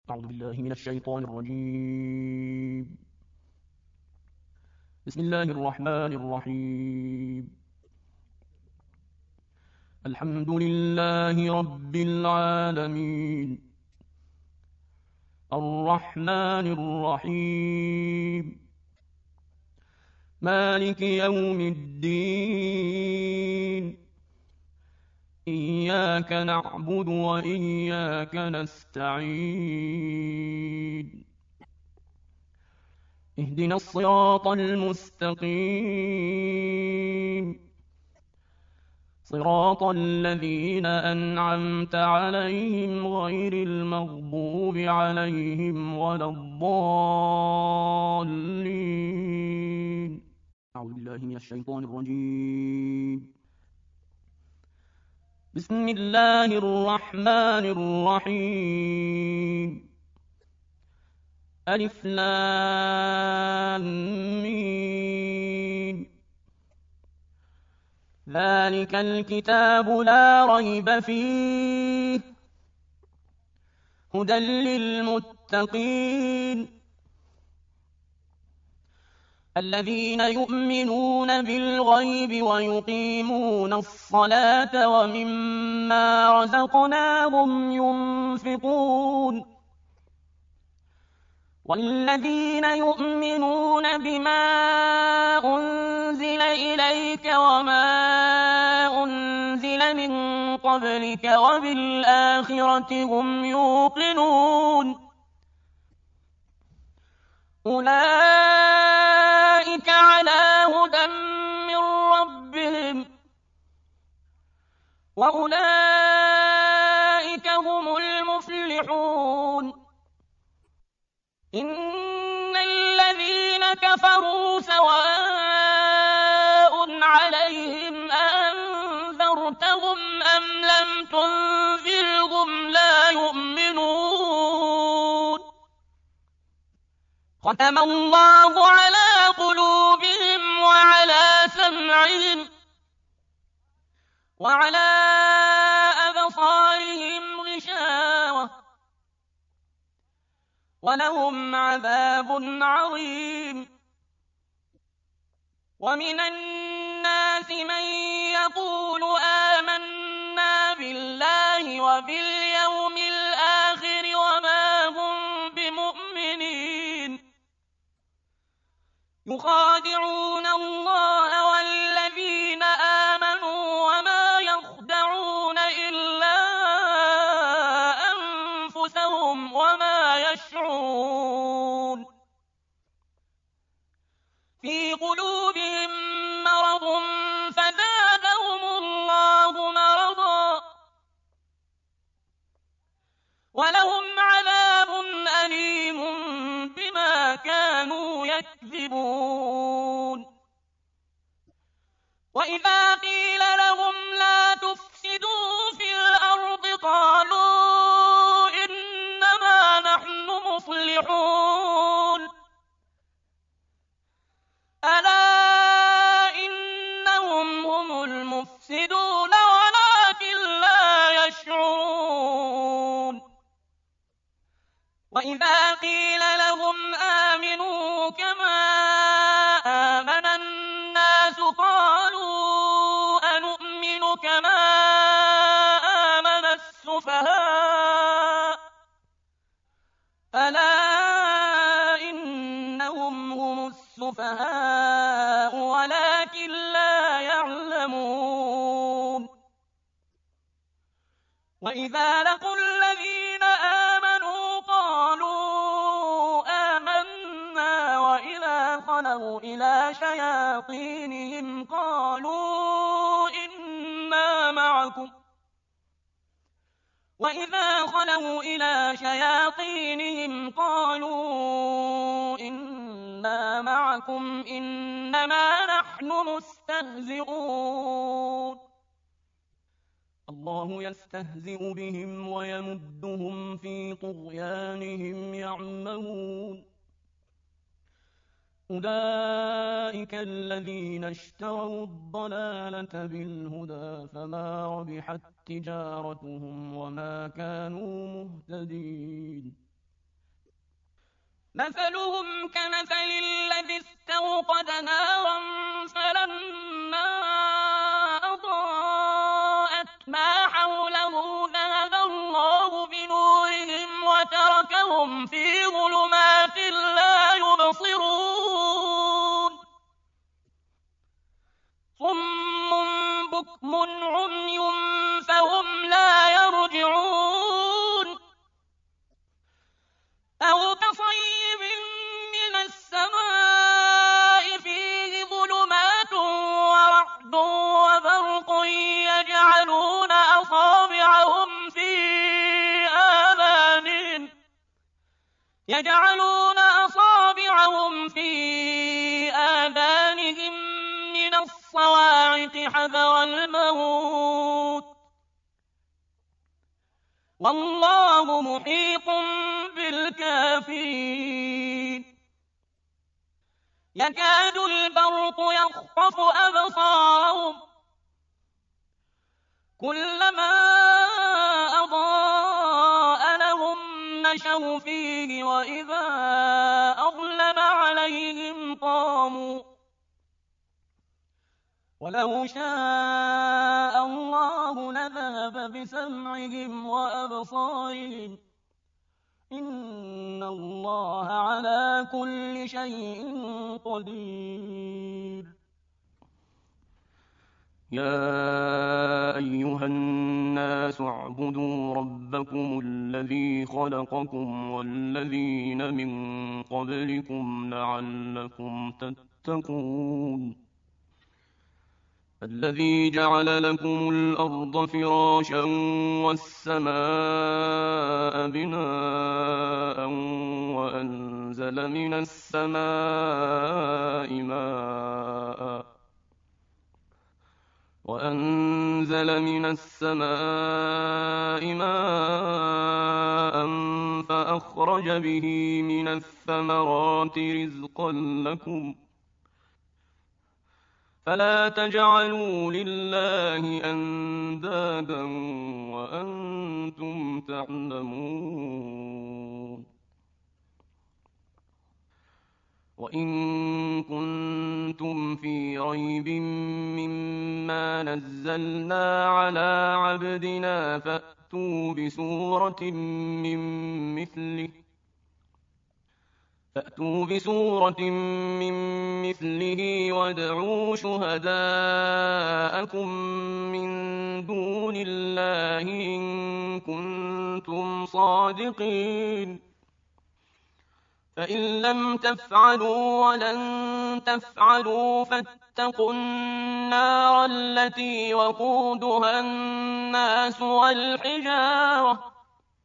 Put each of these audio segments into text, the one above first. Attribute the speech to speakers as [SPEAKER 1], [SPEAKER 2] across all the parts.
[SPEAKER 1] أعوذ بالله من الشيطان الرجيم. بسم الله الرحمن الرحيم. الحمد لله رب العالمين، الرحمن الرحيم، مالك يوم الدين، إياك نعبد وإياك نستعين، اهدنا الصراط المستقيم، صراط الذين أنعمت عليهم غير المغضوب عليهم ولا الضالين. أعوذ بالله من الشيطان الرجيم. بسم الله الرحمن الرحيم. ألف لام ميم. ذلك الكتاب لا ريب فيه، هدى للمتقين الذين يؤمنون بالغيب ويقيمون الصلاة ومما رزقناهم ينفقون والذين يؤمنون بما أنزل إليك وما أنزل من قبلك وبالآخرة هم يوقنون أولئك على هدى من ربهم وأولئك هم المفلحون. إن الذين كفروا سواء عليهم أأنذرتهم أم لم تنذرهم لا يؤمنون. ختم الله على قلوبهم وعلى سمعهم وعلى أبصارهم غشاوة ولهم عذاب عظيم. ومن الناس من يقول آمنا بالله وباليوم الآخر وما هم بمؤمنين، يخادعون الله والذين آمنوا وما يخدعون إلا أنفسهم وما يشعرون. في قلوبهم مرض فزادهم الله مرضا ولهم عذاب أليم بما كانوا يكذبون. وإذا قيل لهم لا تفسدوا في الأرض قالوا إنما نحن مصلحون. ألا إنهم هم المفسدون ولكن لا يشعرون. وإذا قيل لهم آمنوا كما آمن الناس قالوا أنؤمن كما آمن السفهاء. ألا إنهم هم السفهاء ولكن لا يعلمون. وإذا لقوا الذين آمنوا قالوا آمنا وإذا خلوا إلى شياطينهم قالوا إنا معكم وإذا خلوا إلى شياطينهم قالوا إنا معكم إنما نحن مستهزئون. الله يستهزئ بهم ويمدهم في طغيانهم يعمهون. أولئك الذين اشتروا الضلالة بالهدى فما ربحت تجارتهم وما كانوا مهتدين. مثلهم كمثل الذي استوقد نارا فلما أضاءت ما حوله ذهب الله بنورهم وتركهم في ظلمات لا يبصرون صم بكم عمي فهم لا يرجعون أو كصيب من السماء فيه ظلمات ورعد وبرق يجعلون أصابعهم في آذانهم من الصواعق حذر الموت والله محيط بالكافرين يكاد البرق يخطف أبصارهم كلما أضاء لهم مشوا فيه وإذا أظلم عليهم قاموا ولو شاء الله لذهب بسمعهم وأبصارهم إن الله على كل شيء قدير يا أيها الناس اعبدوا ربكم الذي خلقكم والذين من قبلكم لعلكم تتقون الذي جعل لكم الأرض فراشا والسماء بناء وأنزل من السماء ماء فأخرج به من الثمرات رزقا لكم فلا تجعلوا لله أندادا وأنتم تعلمون وإن كنتم في ريب مما نزلنا على عبدنا فأتوا بسورة من مثله وادعوا شهداءكم من دون الله إن كنتم صادقين فإن لم تفعلوا ولن تفعلوا فاتقوا النار التي وقودها الناس والحجارة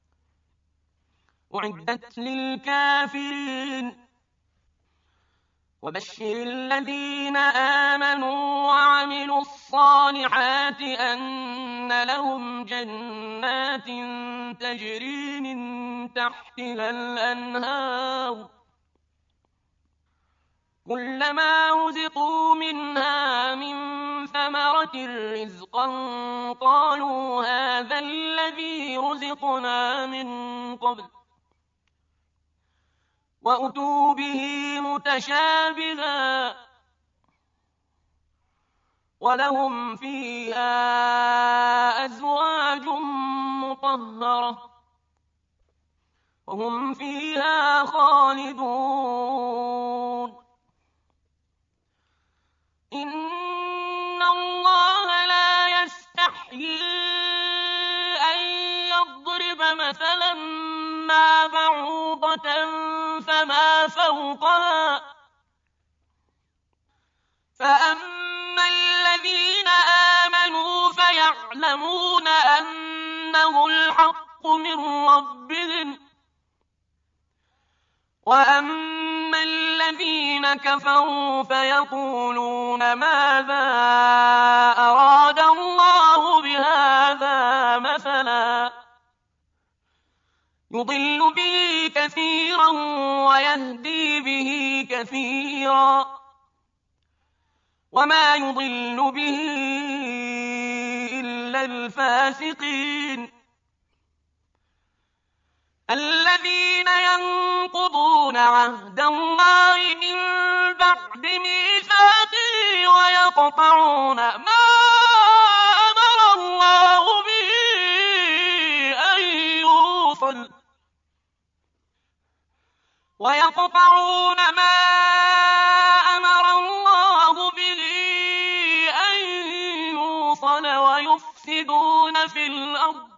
[SPEAKER 1] أعدت للكافرين وبشر الذين آمنوا وعملوا الصالحات أن لهم جنات تجري من تحتها الأنهار كلما رزقوا منها من ثمرة رزقا قالوا هذا الذي رزقنا من قبل وأتوا به متشابها ولهم فيها أزواج مطهرة وهم فيها خالدون إن الله لا يستحيي أن يضرب مثلا ما بعوضة فما فوقها فأما الذين آمنوا فيعلمون أنه الحق من ربهم وأما الذين كفروا فيقولون ماذا أراد الله بهذا مثلا يضل به كثيرا ويهدي به كثيرا وما يضل به إلا الفاسقين الذين ينقضون عهد الله من بعد ميثاقه ويقطعون ما أمر الله به أن يوصل ويفسدون في الأرض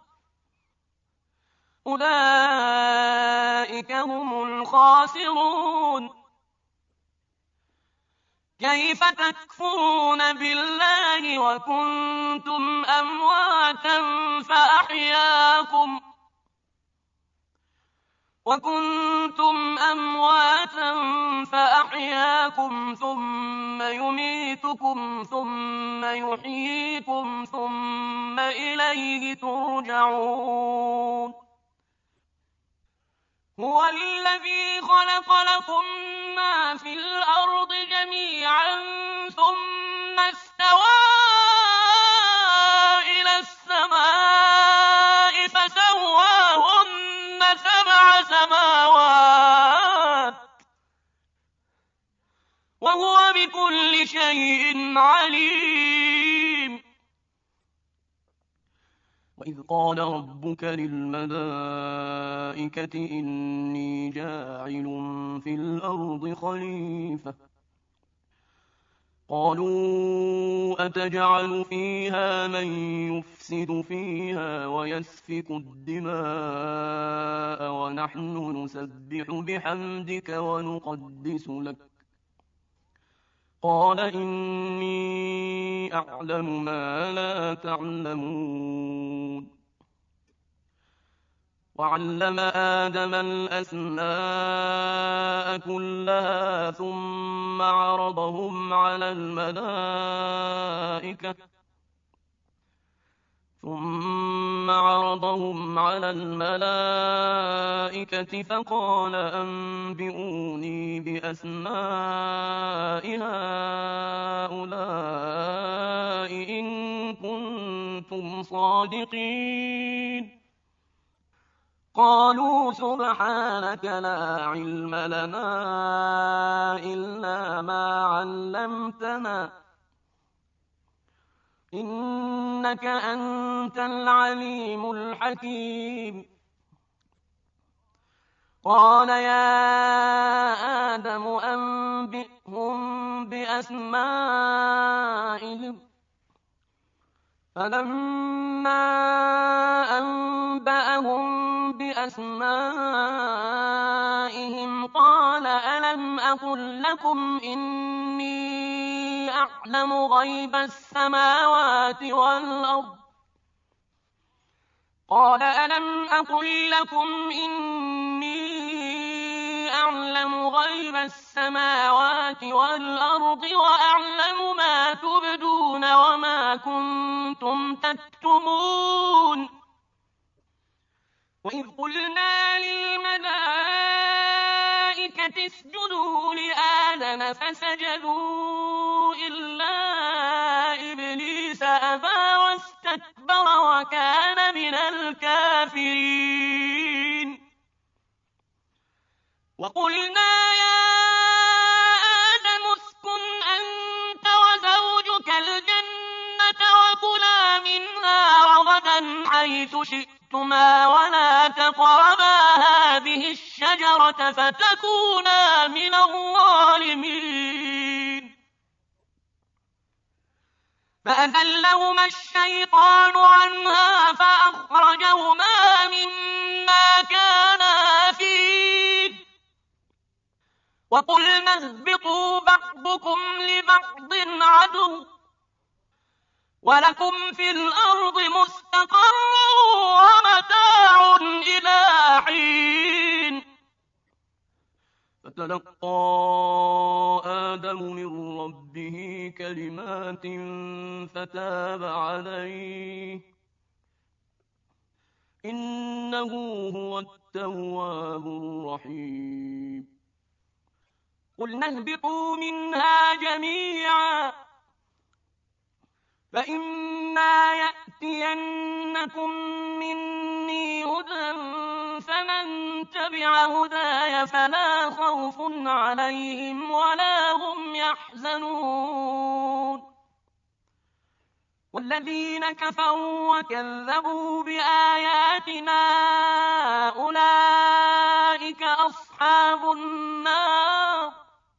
[SPEAKER 1] أولئك هم الخاسرون. كيف تكفرون بالله وكنتم أمواتا فأحياكم ثم يميتكم ثم يحييكم ثم إليه ترجعون. هو الذي خلق لكم ما في الأرض جميعا ثم استوى إلى السماء فسواهن 7 سماوات وهو بكل شيء عليم. وإذ قال ربك للملائكة إني جاعل في الأرض خليفة قالوا أتجعل فيها من يفسد فيها ويسفك الدماء ونحن نسبح بحمدك ونقدس لك قال إني أعلم ما لا تعلمون. وعلم آدم الأسماء كلها ثم عرضهم على الملائكة فقال أنبئوني بأسماء هؤلاء إن كنتم صادقين. قالوا سبحانك لا علم لنا إلا ما علمتنا إنك أنت العليم الحكيم. قال يا آدم أنبئهم بأسمائهم فلما أنبأهم بأسمائهم قال ألم أقل لكم إني أعلم غيب السماوات والأرض قال ألم أقل لكم إني أعلم غيب السماوات والأرض وأعلم ما تبدون وما كنتم تكتمون. وإذ قلنا للملائكة اسجدوا لآدم فسجدوا إلا إبليس أبى واستكبر وكان من الكافرين. وقلنا يا آدم اسكن أنت وزوجك الجنة وكلا منها رغدا حيث شئتما ولا تقربا هذه الشجرة فتكونا من الظالمين. فأذلهما الشيطان عنها فأخرجهما مما كانا فيه وقلنا اهبطوا بعضكم لبعض عدو ولكم في الأرض مستقر ومتاع إلى حين. فتلقى آدم من ربه كلمات فتاب عليه إنه هو التواب الرحيم. قلنا اهبطوا منها جميعا فإما يأتينكم مني هدى فمن تبع هداي فلا خوف عليهم ولا هم يحزنون والذين كفروا وكذبوا بآياتنا أولئك أصحاب النار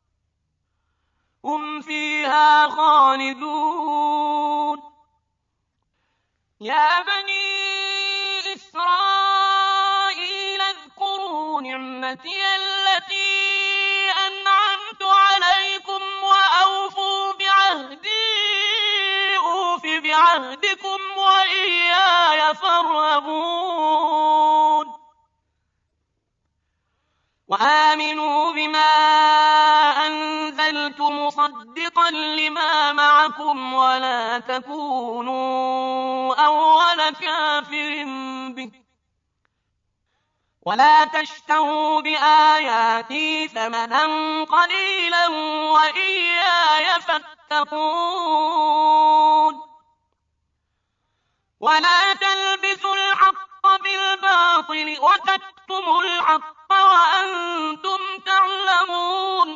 [SPEAKER 1] هم فيها خالدون يا بني إسرائيل اذكروا نعمتي التي أنعمت عليكم وأوفوا بعهدي أوف بعهدكم وإياي فارهبون وآمنوا بما أنزلت مصدقا لما معكم ولا تكونوا أول كافر به ولا تشتروا بآياتي ثمنا قليلا وإياي فاتقون ولا تلبسوا الحق بالباطل وتكتموا الحق وأنتم تعلمون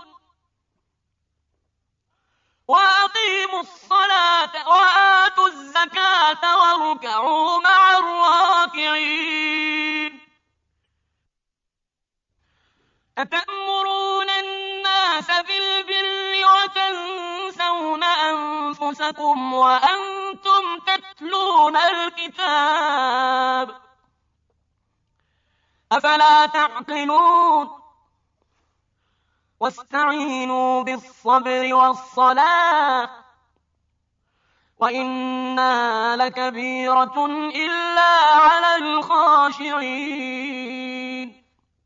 [SPEAKER 1] وأقيموا الصلاة وآتوا الزكاة واركعوا مع الراكعين أتأمرون الناس بالبر وتنسون أنفسكم وأنتم تتلون الكتاب أفلا تعقلون واستعينوا بالصبر والصلاة وإنها لكبيرة إلا على الخاشعين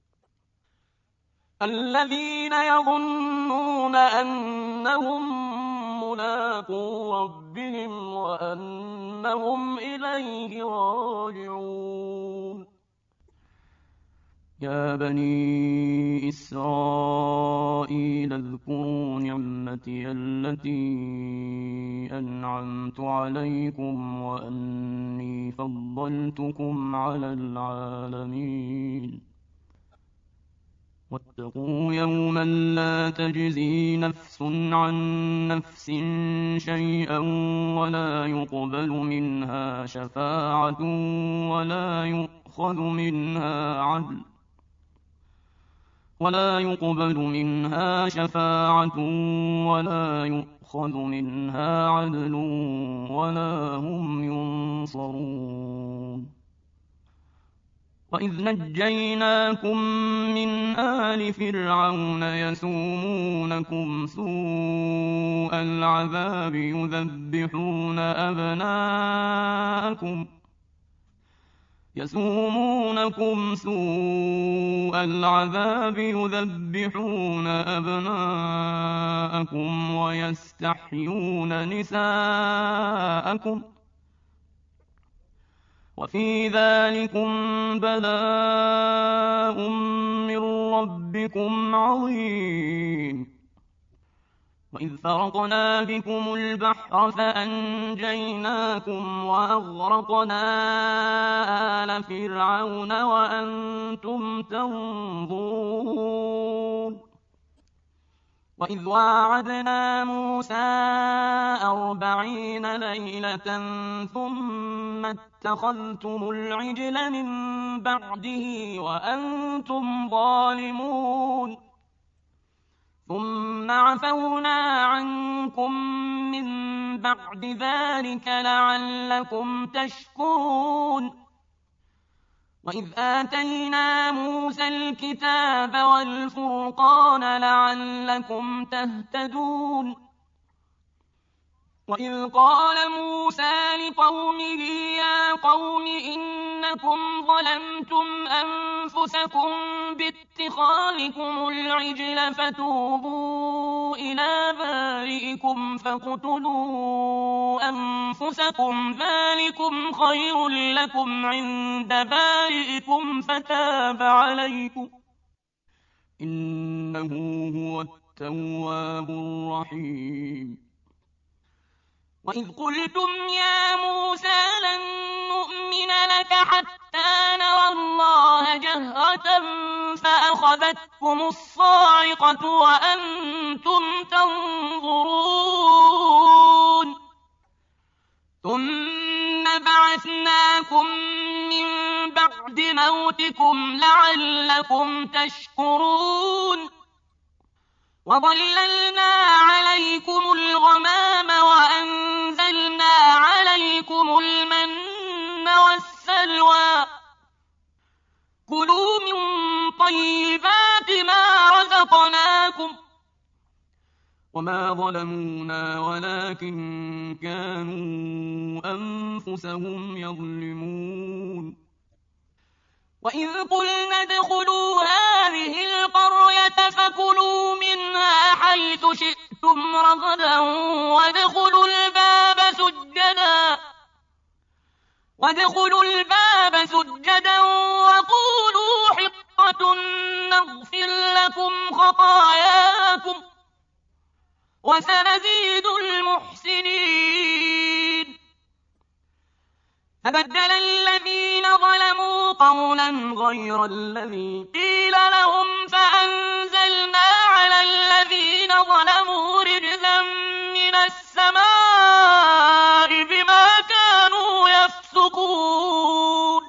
[SPEAKER 1] الذين يظنون أنهم ملاقو ربهم وأنهم إليه راجعون يا بني إسرائيل اذكروا نعمتي التي أنعمت عليكم وأني فضلتكم على العالمين واتقوا يوما لا تجزي نفس عن نفس شيئا ولا يقبل منها شفاعة ولا يؤخذ منها عدل ولا يقبل منها شفاعة ولا يؤخذ منها عدل ولا هم ينصرون وإذ نجيناكم من آل فرعون يسومونكم سوء العذاب يذبحون أبناءكم ويستحيون نساءكم وفي ذلكم بلاء من ربكم عظيم وإذ فرقنا بكم البحر فأنجيناكم وأغرقنا آل فرعون وأنتم تنظرون وإذ واعدنا موسى 40 ليلة ثم اتخذتم العجل من بعده وأنتم ظالمون ثم عفونا عنكم من بعد ذلك لعلكم تشكرون وإذ آتينا موسى الكتاب والفرقان لعلكم تهتدون وإذ قال موسى لقومه يا قوم إنكم ظلمتم أنفسكم باتخاذكم العجل فتوبوا إلى بارئكم فاقتلوا أنفسكم ذلكم خير لكم عند بارئكم فتاب عليكم إنه هو التواب الرحيم وإذ قلتم يا موسى لن نؤمن نؤمن لك حتى نرى الله جهرة فأخذتكم الصاعقة وأنتم تنظرون ثم بعثناكم من بعد موتكم لعلكم تشكرون وظللنا عليكم الغمام وأنزلنا عليكم المن والسلوى كلوا من طيبات ما رزقناكم وما ظلمونا ولكن كانوا أنفسهم يظلمون وإذ قلنا ادخلوا هذه القرية فكلوا منها حيث شئتم رغدا وادخلوا الباب سجدا وقولوا حطة نغفر لكم خطاياكم وسنزيد المحسنين فبدل الذين ظلموا قولا غير الذي قيل لهم فأنزلنا على الذين ظلموا رجزا من السماء بما كانوا يفسقون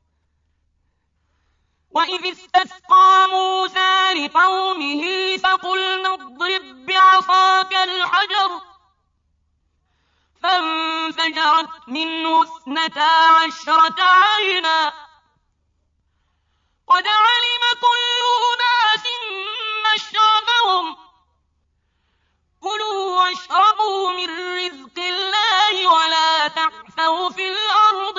[SPEAKER 1] وإذ استسقى موسى لقومه فقلنا اضرب بعصاك الحجر فانفجرت منه 12 عينا قد علم كل أناس مشربهم كلوا واشربوا من رزق الله ولا تعثوا في الأرض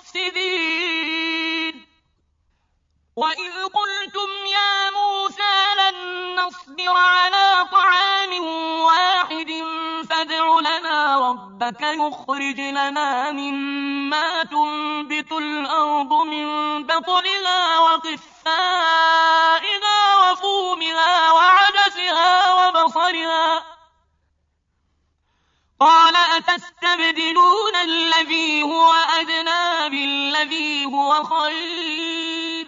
[SPEAKER 1] مفسدين وإذ قلتم يا موسى لن نصبر على طعام واحد فادع لنا ربك يخرج لنا مما تنبت الأرض من بطلها وقثائها وفومها وعدسها وبصلها قال أتستبدلون الذي هو أدنى بالذي هو خير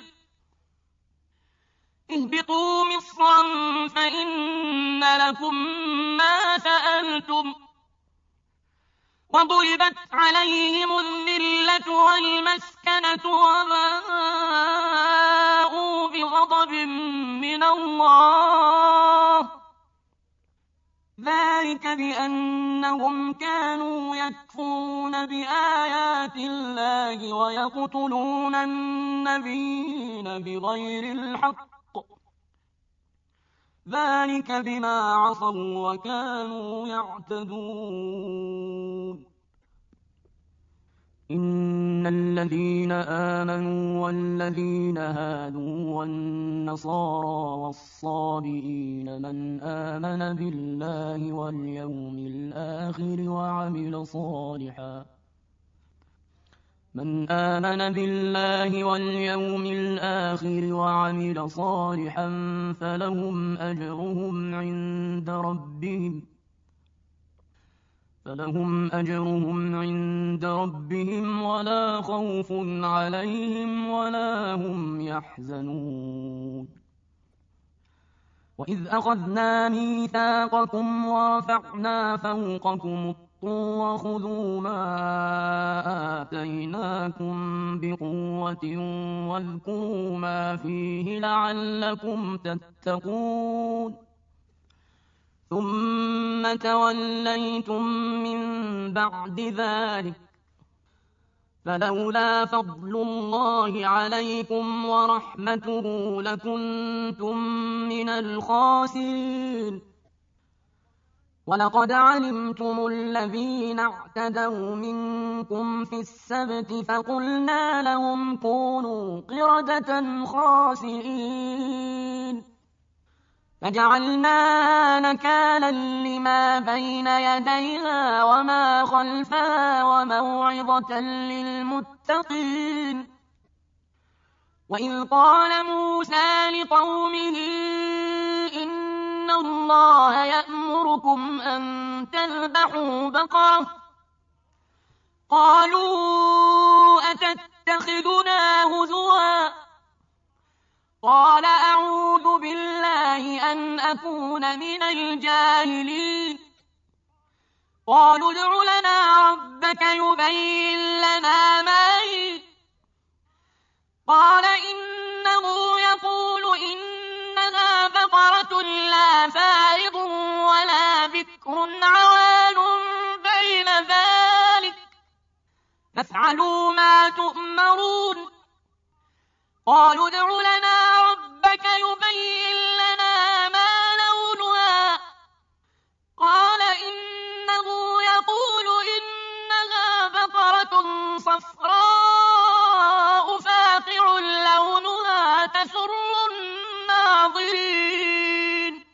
[SPEAKER 1] اهبطوا مصرا فإن لكم ما سألتم وضربت عليهم الذلة والمسكنة وباءوا بغضب من الله ذلك بأنهم كانوا يكفرون بآيات الله ويقتلون النبيين بغير الحق ذلك بما عصوا وكانوا يعتدون إن الذين آمنوا والذين هادوا والنصارى والصابئين من آمن بالله واليوم الآخر وعمل صالحا فلهم أجرهم عند ربهم ولا خوف عليهم ولا هم يحزنون وإذ أخذنا ميثاقكم ورفعنا فوقكم الطور خذوا ما آتيناكم بقوة واذكروا ما فيه لعلكم تتقون ثم توليتم من بعد ذلك فلولا فضل الله عليكم ورحمته لكنتم من الخاسرين ولقد علمتم الذين اعتدوا منكم في السبت فقلنا لهم كونوا قردة خاسئين فجعلناها نكالا لما بين يديها وما خلفها وموعظة للمتقين وإذ قال موسى لقومه إن الله يأمركم أن تذبحوا بقرة قالوا أتتخذنا هزوا قال أعوذ بالله أن أكون من الجاهلين قالوا ادع لنا ربك يبين لنا ما هي قال إنه يقول إنها بقرة لا فارض ولا بكر عوان بين ذلك فافعلوا ما تؤمرون قالوا ادع لنا ربك يبين لنا ما لونها قال إنه يقول إنها بقرة صفراء فاقع لونها تسر الناظرين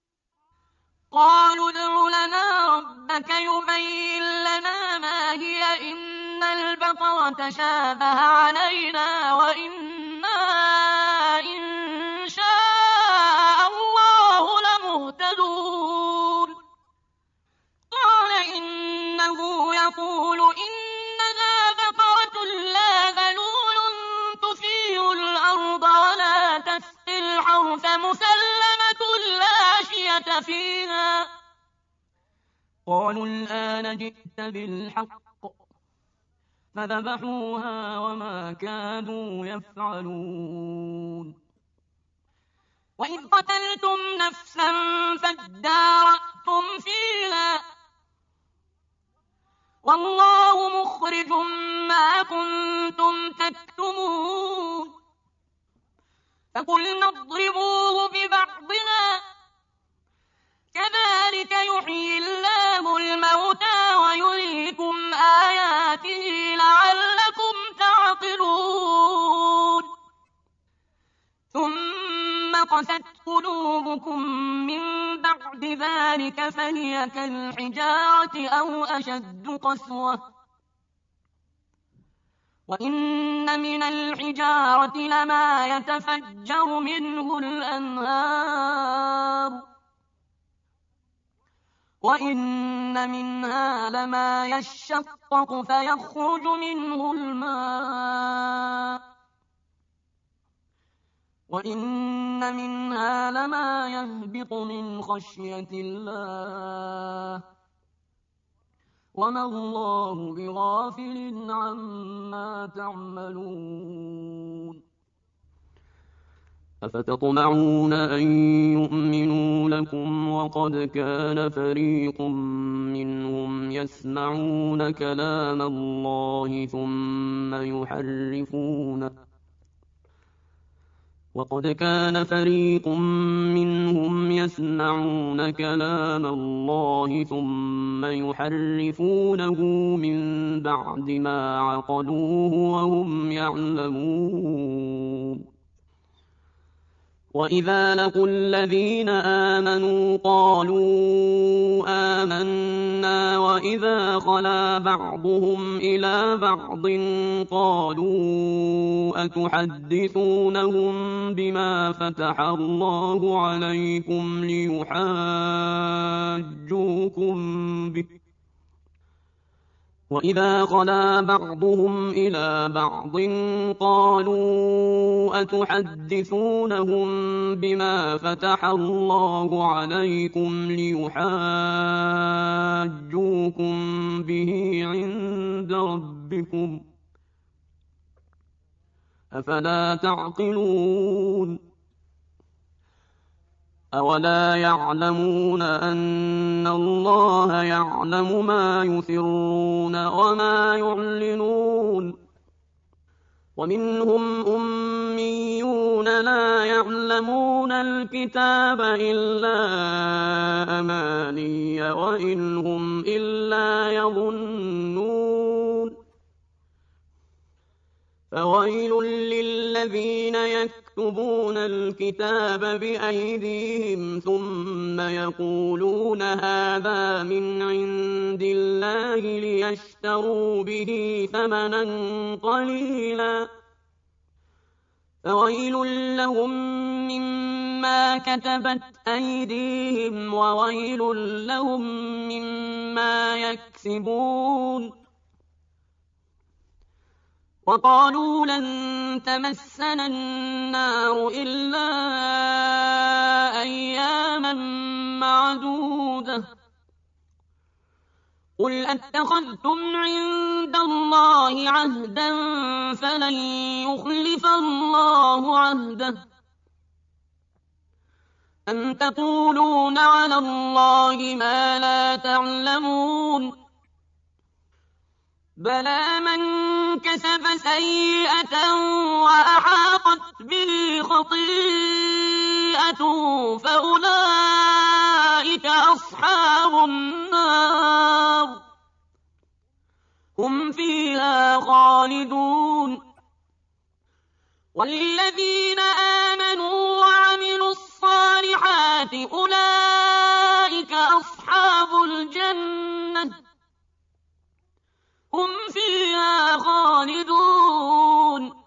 [SPEAKER 1] قالوا ادع لنا ربك يبين لنا ما هي إن البقرة شابه علينا وإنا إن شاء الله لمهتدون قال إنه يقول إنها بقرة لا ذلول تثير الأرض ولا تسقي الحرث مسلمة لا شية فيها قالوا الآن جئت بالحق فذبحوها وما كادوا يفعلون وإذ قتلتم نفسا فادارأتم فيها والله مخرج ما كنتم تكتمون فقلنا اضربوه ببعضها كذلك يحيي الله الموتى ويريكم آياته لعلكم تعقلون ثم قست قلوبكم من بعد ذلك فهي كالحجارة أو أشد قسوة وإن من الحجارة لما يتفجر منه الأنهار وإن منها لما يشقق فيخرج منه الماء وإن منها لما يهبط من خشية الله وما الله بغافل عما تعملون أفتطمعون أن يؤمنوا لكم وقد كان فريق منهم يسمعون كلام الله ثم يحرفونه من بعد ما عقلوه وهم يعلمون وإذا لقوا الذين آمنوا قالوا آمنا وإذا خلا بعضهم إلى بعض قالوا أتحدثونهم بما فتح الله عليكم ليحاجوكم به وإذا خلا بعضهم إلى بعض قالوا أتحدثونهم بما فتح الله عليكم ليحاجوكم به عند ربكم أفلا تعقلون أولا يعلمون أن الله يعلم ما يسرون وما يعلنون ومنهم أميون لا يعلمون الكتاب إلا أماني وإن هم إلا يظنون فويل للذين يكتبون الكتاب بأيديهم ثم يقولون هذا من عند الله ليشتروا به ثمنا قليلا فويل لهم مما كتبت أيديهم وويل لهم مما يكسبون وقالوا لن تمسنا النار إلا أياما معدودة قل أتخذتم عند الله عهدا فلن يخلف الله عهده أم تقولون على الله ما لا تعلمون بلى من كسب سيئة وأحاطت به خطيئته فأولئك أصحاب النار هم فيها خالدون والذين آمنوا وعملوا الصالحات أولئك أصحاب الجنة هم فيها خالدون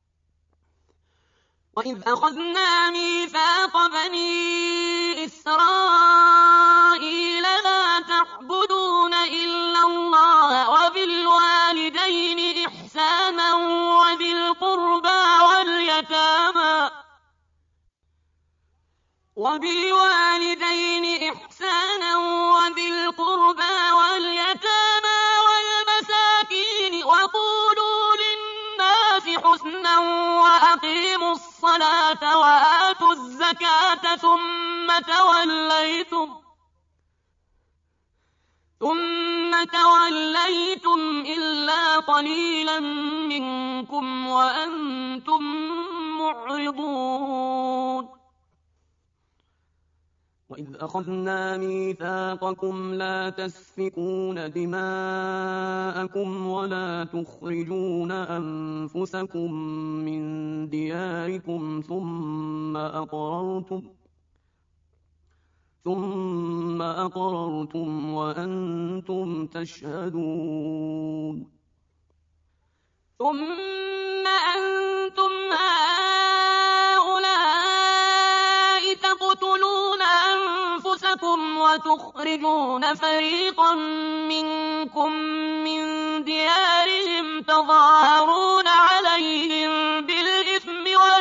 [SPEAKER 1] وإذ أخذنا ميثاق بني إسرائيل لا تعبدون إلا الله وبالوالدين إحسانا وذي القربى واليتامى والمساكين وقولوا للناس حسنا وأقيموا الصلاة وآتوا الزكاة ثم توليتم إلا قليلا منكم وأنتم معرضون وإذ أخذنا ميثاقكم لا تسفكون دماءكم ولا تخرجون أنفسكم من دياركم ثم أقررتم وأنتم تشهدون ثم أنتم هؤلاء تقتلون أنفسكم وتخرجون فريقا منكم من ديارهم تظاهرون عليهم بالإثم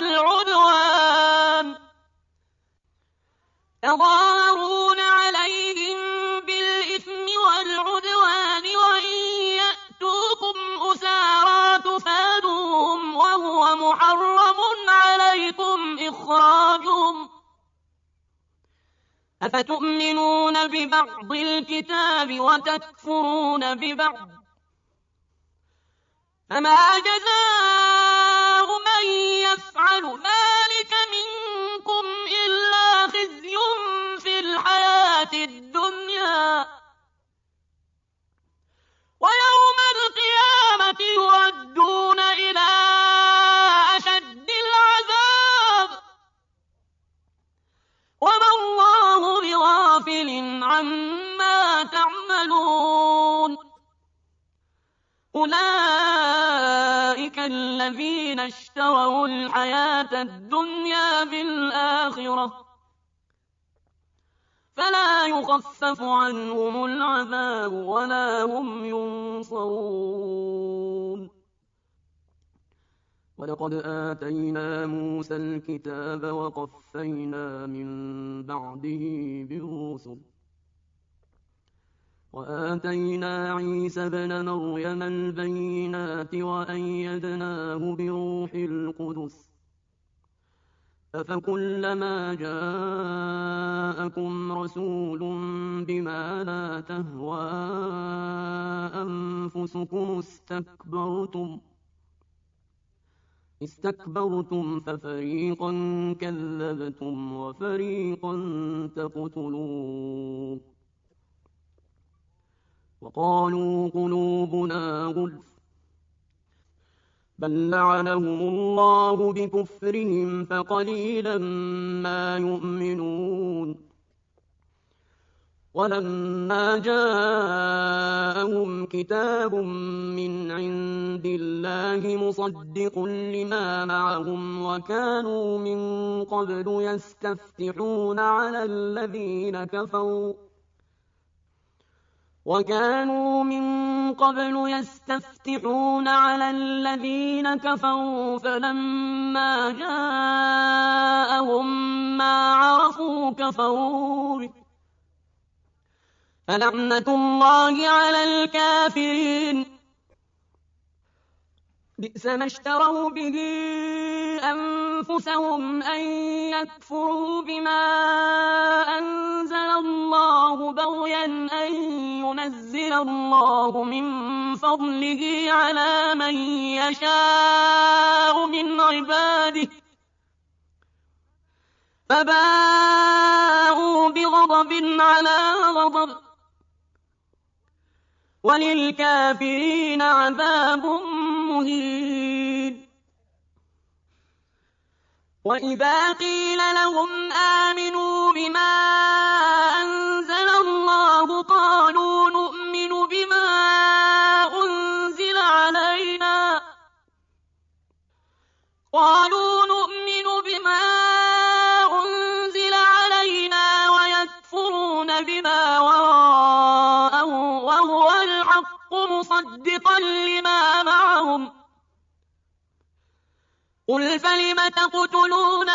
[SPEAKER 1] والعدوان وإن يأتوكم أسارى تفادوهم وهو محرم عليكم إخراجهم أفتؤمنون ببعض الكتاب وتكفرون ببعض فما جزاء من يفعل ذلك منكم إلا خزي في الحياة الدنيا ويوم القيامة يردون إلى أشد العذاب وما الله بغافل عما تعملون أولئك الذين اشتروا الحياة الدنيا بالآخرة فلا يخفف عنهم العذاب ولا هم ينصرون ولقد آتينا موسى الكتاب وقفينا من بعده بالرسل وآتينا عيسى ابن مريم البينات وأيدناه بروح القدس أفكلما جاءكم رسول بما لا تهوى أنفسكم استكبرتم ففريقا كذبتم وفريقا تقتلون وقالوا قلوبنا غلف بل لعنهم الله بكفرهم فقليلا ما يؤمنون ولما جاءهم كتاب من عند الله مصدق لما معهم وكانوا من قبل يستفتحون على الذين كفروا وكانوا من قبل يستفتحون على الذين كفروا فلما جاءهم ما عرفوا كفروا به فلعنة الله على الكافرين بئس ما اشتروا به أنفسهم أن يكفروا بما أنزل الله بغيا أن ينزل الله من فضله على من يشاء من عباده فباءوا بغضب على غضب وللكافرين عذاب مهين وإذا قيل لهم آمنوا بما أنزل الله قالوا نؤمن بما أنزل علينا ويكفرون بما وراءه وهو الحق مصدقا لما معهم قل فلم تقتلون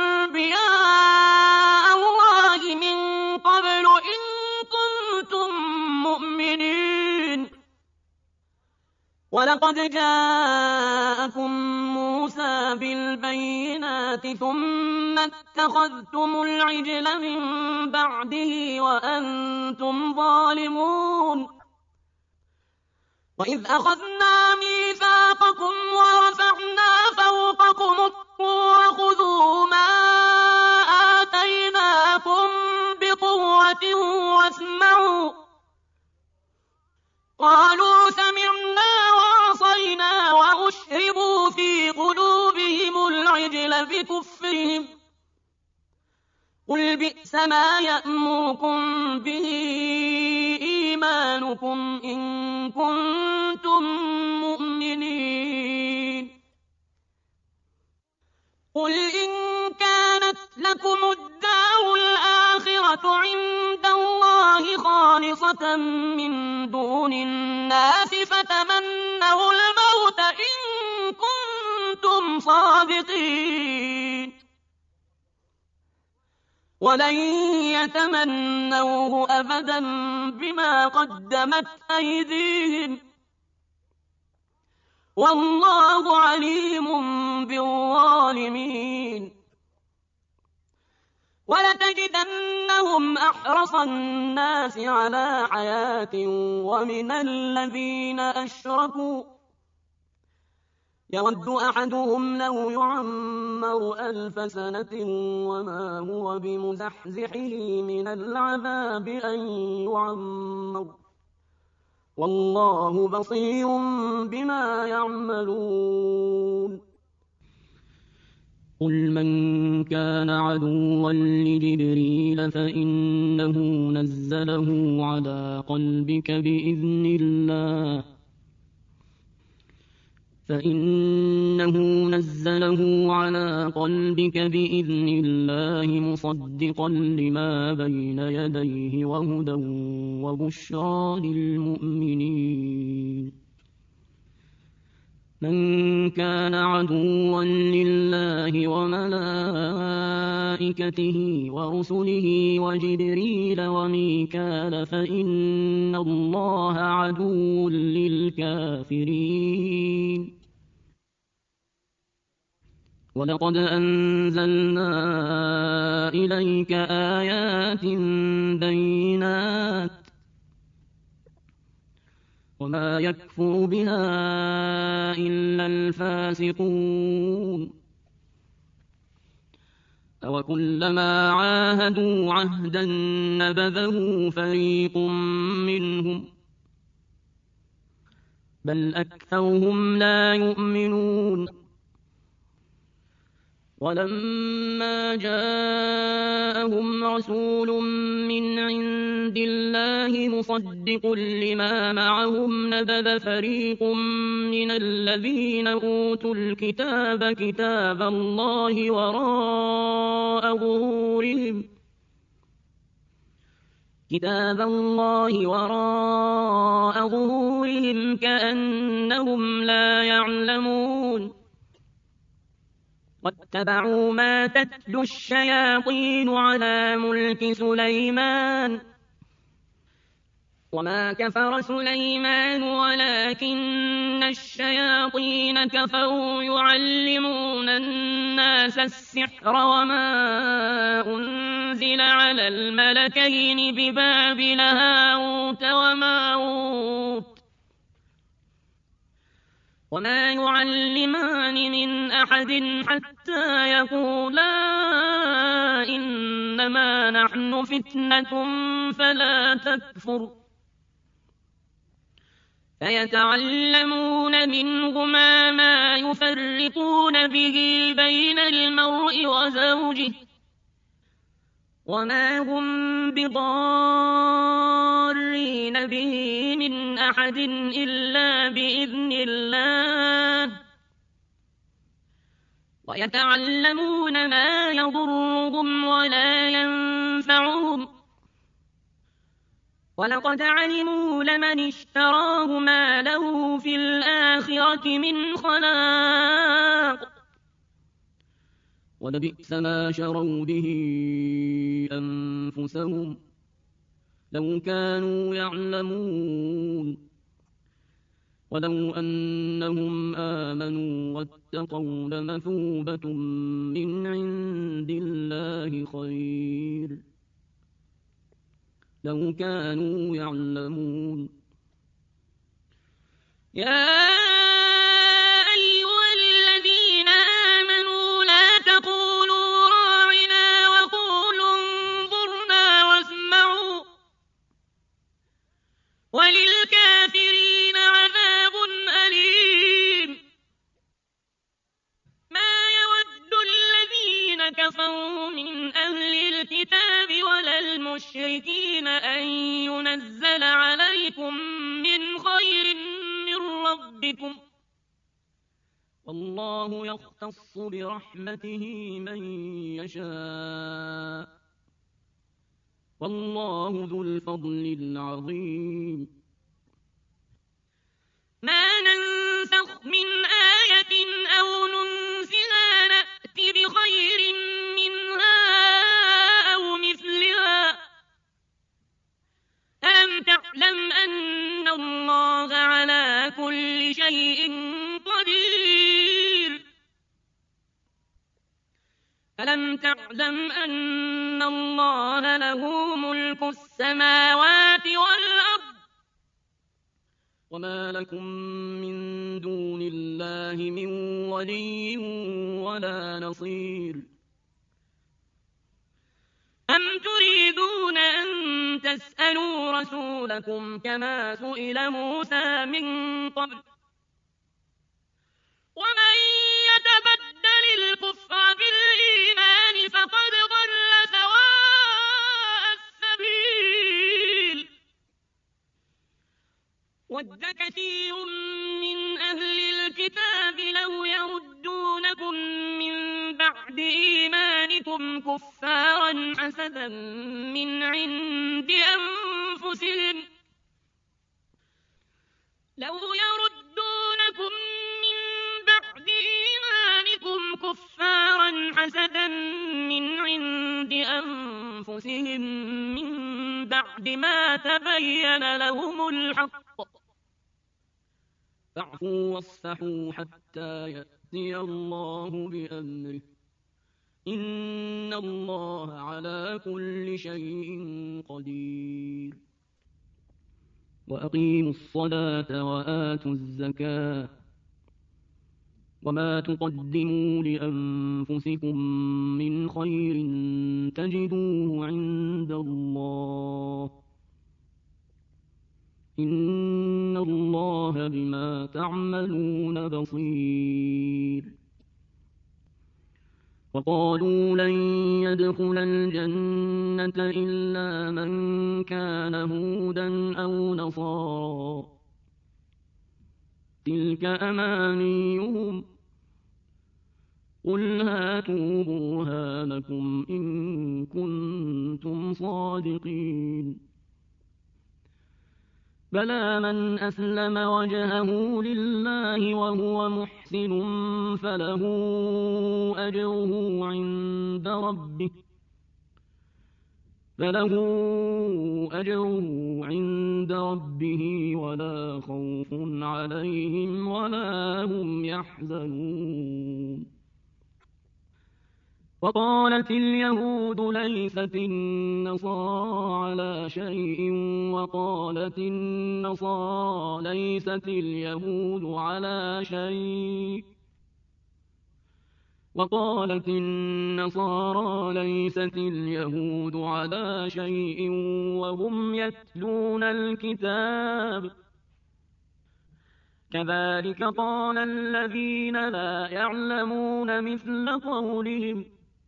[SPEAKER 1] أنبياء الله من قبل إن كنتم مؤمنين ولقد جاءكم موسى بالبينات ثم اتخذتم العجل من بعده وأنتم ظالمون وإذ أخذنا ميثاقكم ورفعنا فوقكم الطور خذوا ما آتيناكم بقوة واسمعوا قالوا سمعنا وعصينا وأشربوا في قلوبهم العجل بكفرهم قل بئس ما يأمركم به إيمانكم إن كنتم مؤمنين قل إن كانت لكم الدار الآخرة عند الله خالصة من دون الناس فتمنوا الموت إن كنتم صادقين ولن يتمنوه أبدا بما قدمت أيديهم والله عليم بالظالمين ولتجدنهم أحرص الناس على حياة ومن الذين أشركوا يود أحدهم لو يعمر 1000 سنة وما هو بمزحزحه من العذاب أن يعمر والله بصير بما يعملون قل من كان عدوا لجبريل فإنه نزله على قلبك بإذن الله مصدقا لما بين يديه وهدى وبشرى للمؤمنين من كان عدوا لله وملائكته ورسله وجبريل وميكال فإن الله عدو للكافرين ولقد أنزلنا إليك آيات بينات وما يكفر بها إلا الفاسقون أوكلما عاهدوا عهدا نبذه فريق منهم بل أكثرهم لا يؤمنون ولما جاءهم رسول من عند الله مصدق لما معهم نبذ فريق من الذين أوتوا الكتاب كتاب الله وراء ظهورهم كتاب الله وراء ظهورهم كأنهم لا يعلمون واتبعوا ما تتلو الشياطين على ملك سليمان وما كفر سليمان ولكن الشياطين كفروا يعلمون الناس السحر وما أنزل على الملكين ببابل هاروت وماروت وما يعلمان من أحد حتى يقولا إنما نحن فتنة فلا تكفر فيتعلمون منهما ما يفرقون به بين المرء وزوجه وما هم بضارين به من أحد إلا بإذن الله ويتعلمون ما يضرهم ولا ينفعهم ولقد علموا لمن اشتراه ما له في الآخرة من خلاق ولبئس ما شروا به أنفسهم لو كانوا يعلمون ولو أنهم آمنوا واتقوا لمثوبة من عند الله خير لو كانوا يعلمون يا أيها الذين آمنوا لا تقولوا راعنا وقولوا انظرنا واسمعوا وللكافرين عذاب أليم ما يود الذين كفروا من أهل الكتاب ولا المشركين أن ينزل عليكم من خير من ربكم والله يختص برحمته من يشاء والله ذو الفضل العظيم ما ننسخ من آية أو ننسها نأت بخير منها أو مثلها ألم تعلم أن الله على كل شيء قدير ألم تعلم أن الله له ملك السماوات والأرض وما لكم من دون الله من ولي ولا نصير أم تريدون أن تسألوا رسولكم كما سئل موسى من قبل ومن يتبدل الكفر بالإيمان فقد ضل سواء السبيل ود كثير من أهل الكتاب لو يردونكم من بعد إيمانكم كفارا حسدا من عند أنفسهم لو يردونكم من بعد إيمانكم كفارا حسدا من عند أنفسهم من بعد ما تبين لهم الحق فاعفوا واصفحوا حتى يأتي الله بأمره إن الله على كل شيء قدير وأقيموا الصلاة وآتوا الزكاة وما تقدموا لأنفسكم من خير تجدوه عند الله إن الله بما تعملون بصير وقالوا لن يدخل الجنة إلا من كان هودا أو نصارى تلك أمانيهم قل هاتوا برهانكم إن كنتم صادقين بلى من أسلم وجهه لله وهو محسن فله أجره عند ربه ولا خوف عليهم ولا هم يحزنون وقالت اليهود ليست النصارى على شيء وقالت النصارى ليست اليهود على شيء وهم يتلون الكتاب كذلك قال الذين لا يعلمون مثل قولهم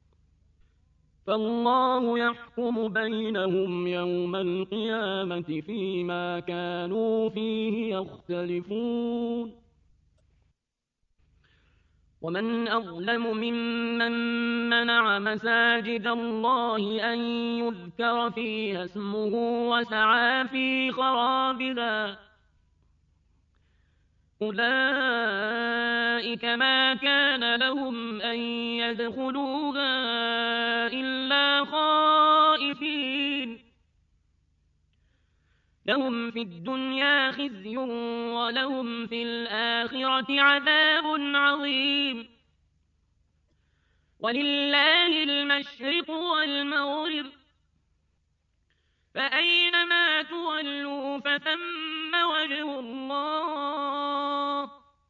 [SPEAKER 1] فالله يحكم بينهم يوم القيامة فيما كانوا فيه يختلفون ومن أظلم ممن منع مساجد الله أن يذكر فيها اسمه وسعى في خرابها أولئك ما كان لهم أن يدخلوها إلا خائفين لهم في الدنيا خزي ولهم في الآخرة عذاب عظيم ولله المشرق والمغرب فأينما تولوا فثم وجه الله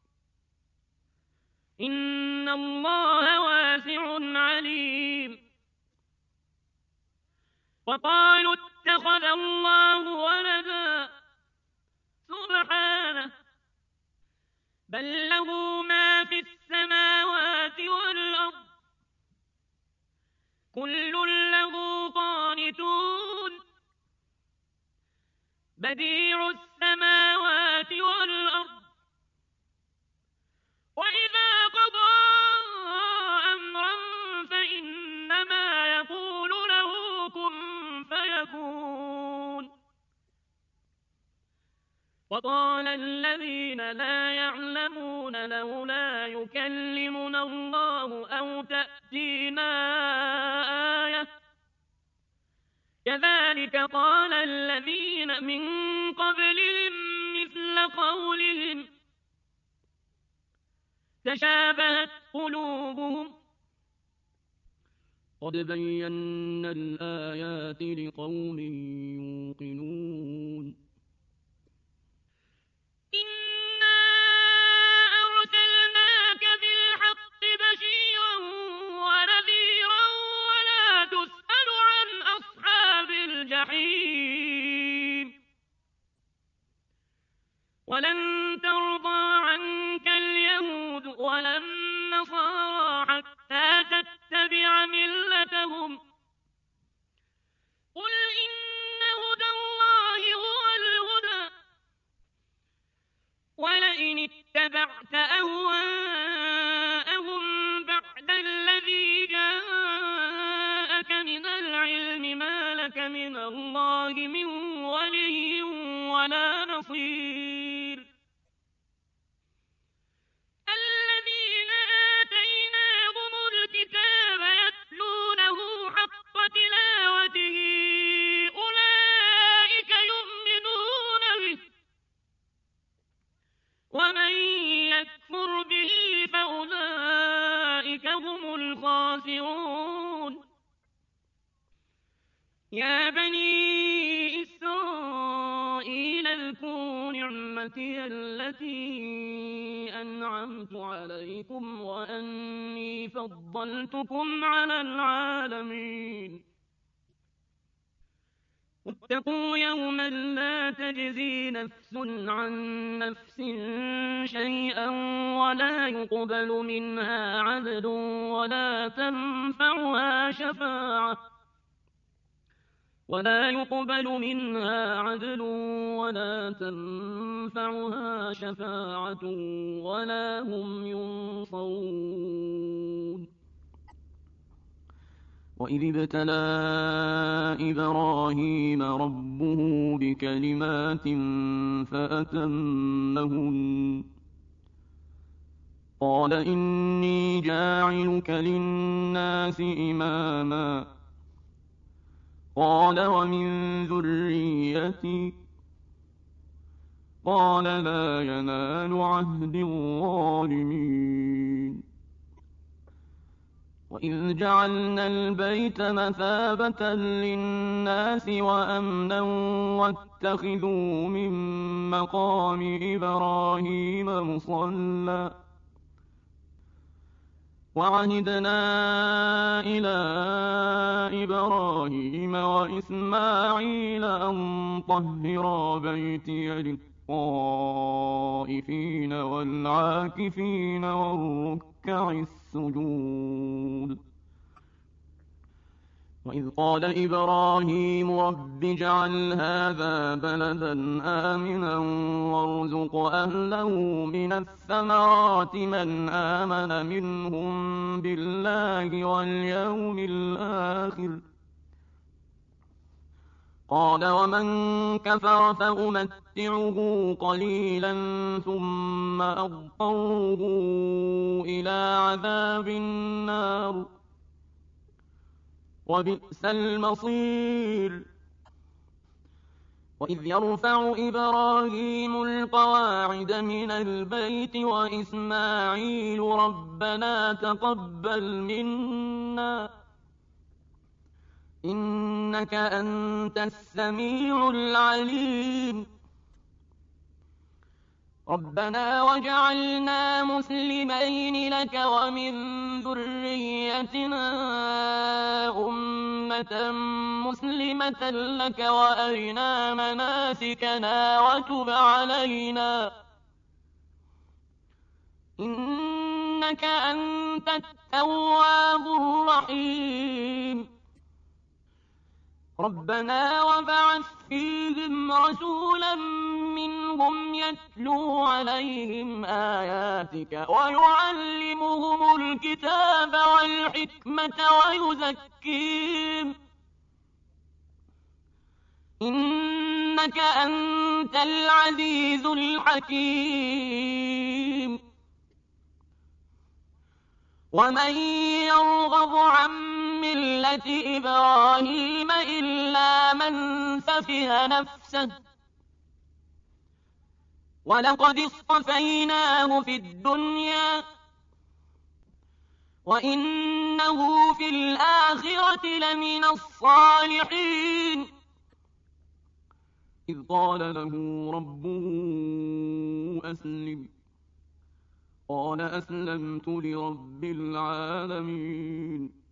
[SPEAKER 1] إن الله واسع عليم وقالوا اتخذ الله ولدا سبحانه بل له ما في السماوات والأرض كل له قانتون بديع السماوات والأرض وإذا قضى أمرا فإنما يقول له كن فيكون وقال الذين لا يعلمون لولا يكلمنا الله أو تأتينا آية كذلك قال الذين من قبلهم مثل قولهم تشابهت قلوبهم قد بينا الآيات لقوم يوقنون إنا أرسلناك بالحق بشيرا ونذيرا ولا تسأل عن أصحاب الجحيم ولن ترضى عنك اليهود ولا النصارى حتى تتبع ملتهم قل إن هدى الله هو الهدى ولئن اتبعت أهواءهم بعد الذي جاءك من العلم ما لك من الله من ولي ولا نصير الذين آتيناهم الكتاب يتلونه حق تلاوته أولئك يؤمنون به ومن يكفر به فأولئك هم الخاسرون يا بني إسرائيل اذكروا نعمتي التي أنعمت عليكم وأني فضلتكم على العالمين واتقوا يوما لا تجزي نفس عن نفس شيئا ولا يقبل منها عدل ولا تنفعها شفاعة ولا هم ينصرون
[SPEAKER 2] وإذ ابتلى إبراهيم ربه بكلمات فأتمهن قال إني جاعلك للناس إماما قال ومن ذريتي قال لا ينال عهد الظالمين وإذ جعلنا البيت مثابة للناس وأمنا واتخذوا من مقام إبراهيم مصلى وعهدنا إلى إبراهيم وإسماعيل أن طهرا بيتي للطائفين والعاكفين والركع السجود وإذ قال إبراهيم رب اجعل هذا بلدا آمنا وارزق أهله من الثمرات من آمن منهم بالله واليوم الآخر قال ومن كفر فأمتعه قليلا ثم أضطره إلى عذاب النار وبئس المصير وإذ يرفع إبراهيم القواعد من البيت وإسماعيل ربنا تقبل منا إنك أنت السميع العليم ربنا وجعلنا مسلمين لك ومن ذريتنا أمة مسلمة لك وأرنا مناسكنا وتب علينا إنك أنت التواب الرحيم ربنا وابعث فيهم رسولا منهم يتلو عليهم آياتك ويعلمهم الكتاب والحكمة ويزكيهم إنك أنت العزيز الحكيم ومن يرغب عن ملة إبراهيم إلا من سفه نفسه ولقد اصطفيناه في الدنيا وإنه في الآخرة لمن الصالحين إذ قال له ربه أسلم قال أسلمت لرب العالمين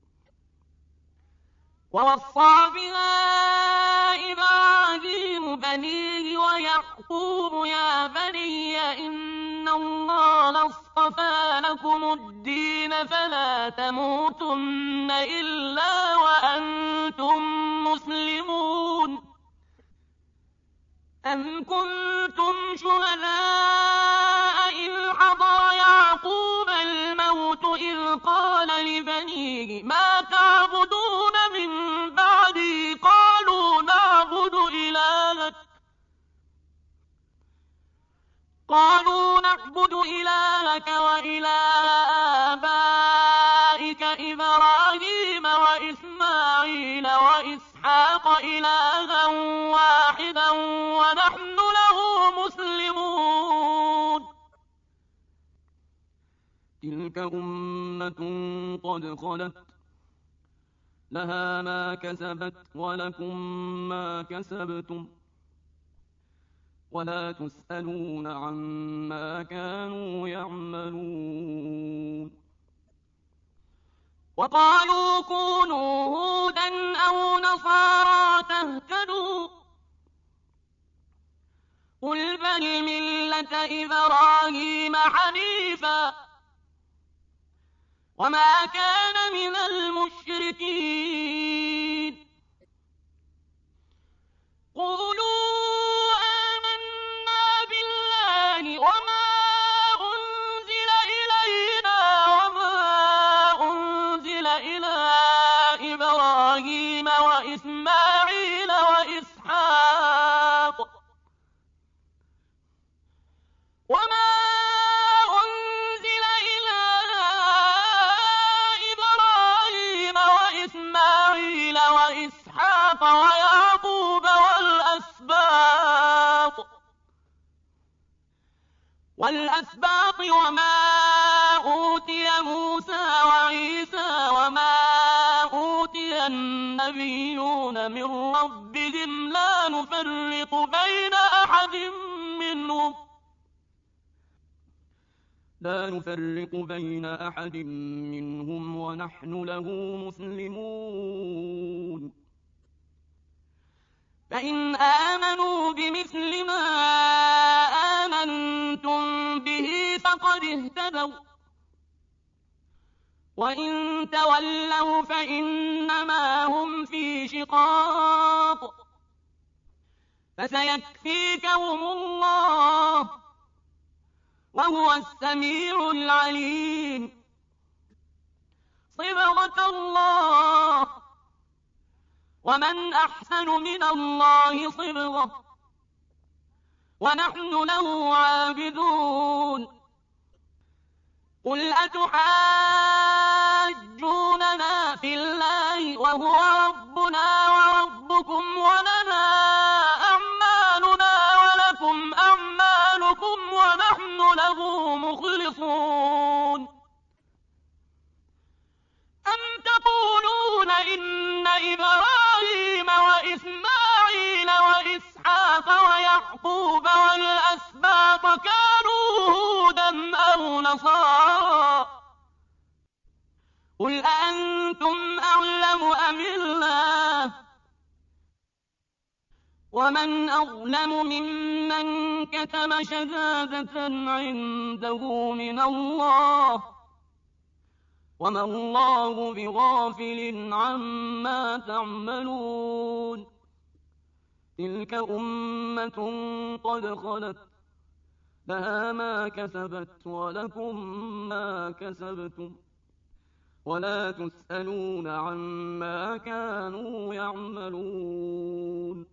[SPEAKER 2] ووصى بها إبراهيم بنيه ويعقوب يا بني إن الله اصطفى لكم الدين فلا تموتن إلا وأنتم مسلمون أم كنتم شهداء إذ حضر يعقوب الموت إذ قال لبنيه ما تعبدون من بعدي قالوا نعبد إلهك وإله آبائك إبراهيم وإسماعيل وإسحاق إلها واحدا ونحن له مسلمون تلك أمة قد خلت لها ما كسبت ولكم ما كسبتم ولا تسألون عما كانوا يعملون وقالوا كونوا هودا أو نصارى تهتدوا قل بل ملة إبراهيم حنيفا وما كان من المشركين قولوا وما أنزل إلينا وما أنزل إلى إبراهيم
[SPEAKER 1] وإسماعيل وإسحاق وما أنزل إلى إبراهيم وإسماعيل وإسحاق ويعقوب والأسباط وما أوتي موسى وعيسى وما أوتي النبيون من ربهم لا نفرق بين أحد منهم ونحن له مسلمون فإن آمنوا بمثل ما آمنتم به فقد اهتدوا وإن تولوا فإنما هم في شقاق فسيكفيكهم الله وهو السميع العليم صبغة الله ومن أحسن من الله صبغة ونحن له عابدون قل أتحاجوننا في الله وهو ربنا وربكم ولنا أعمالنا ولكم أعمالكم ونحن له مخلصون أم تقولون إن إبراهيم وإسماعيل وإسحاق ويعقوب والأسباط كانوا هودا أو نصارى قل أأنتم أعلم أم الله ومن أظلم ممن كتم شهادة عنده من الله وما الله بغافل عما تعملون تلك أمة قد خلت لها ما كسبت ولكم ما كسبتم ولا تسألون عما كانوا يعملون